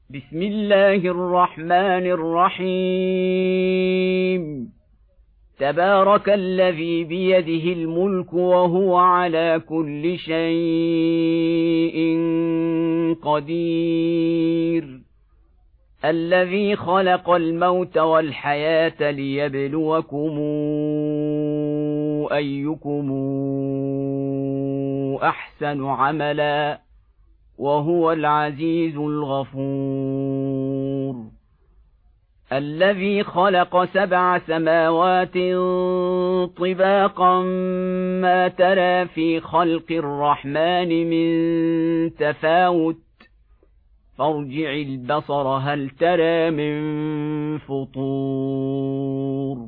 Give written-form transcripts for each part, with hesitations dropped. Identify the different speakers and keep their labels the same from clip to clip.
Speaker 1: بسم الله الرحمن الرحيم. تبارك الذي بيده الملك وهو على كل شيء قدير، الذي خلق الموت والحياة ليبلوكم أيكم أحسن عملا، وهو العزيز الغفور. الذي خلق 7 سماوات طباقا ما ترى في خلق الرحمن من تفاوت، فارجع البصر هل ترى من فطور،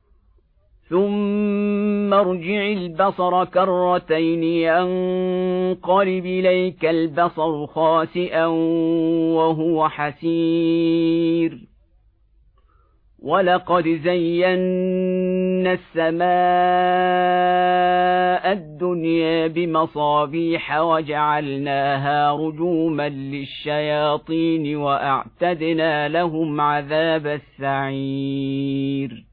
Speaker 1: ثم ارجع البصر كرتين ينقلب إليك البصر خاسئا وهو حسير. ولقد زينا السماء الدنيا بمصابيح وجعلناها رجوما للشياطين وأعتدنا لهم عذاب السعير.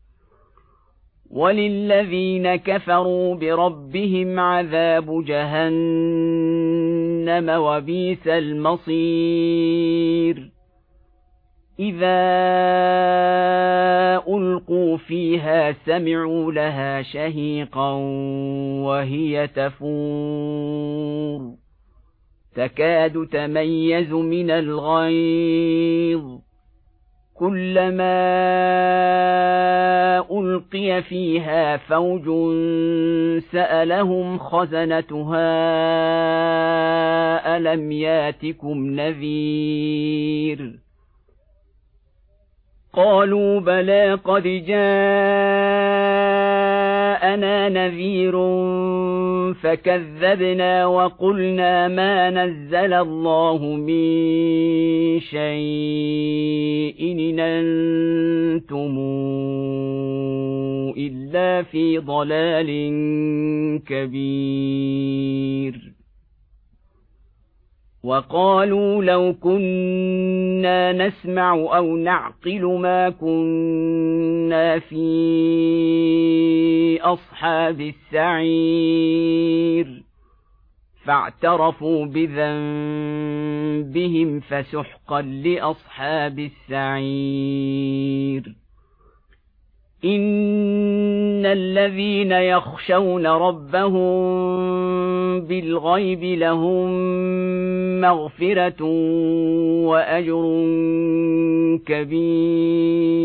Speaker 1: وللذين كفروا بربهم عذاب جهنم وبئس المصير. إذا ألقوا فيها سمعوا لها شهيقا وهي تفور، تكاد تميز من الغيظ، كلما ألقي فيها فوج سألهم خزنتها ألم ياتكم نذير؟ قالوا بلى قد جاءنا نذير فكذبنا وقلنا ما نزل الله من شيء إن أنتم إلا في ضلال كبير. وقالوا لو كنا نسمع أو نعقل ما كنا في أصحاب السعير، فاعترفوا بذنبهم فسحقا لأصحاب السعير. إن الذين يخشون ربهم بالغيب لهم مغفرة وأجر كبير.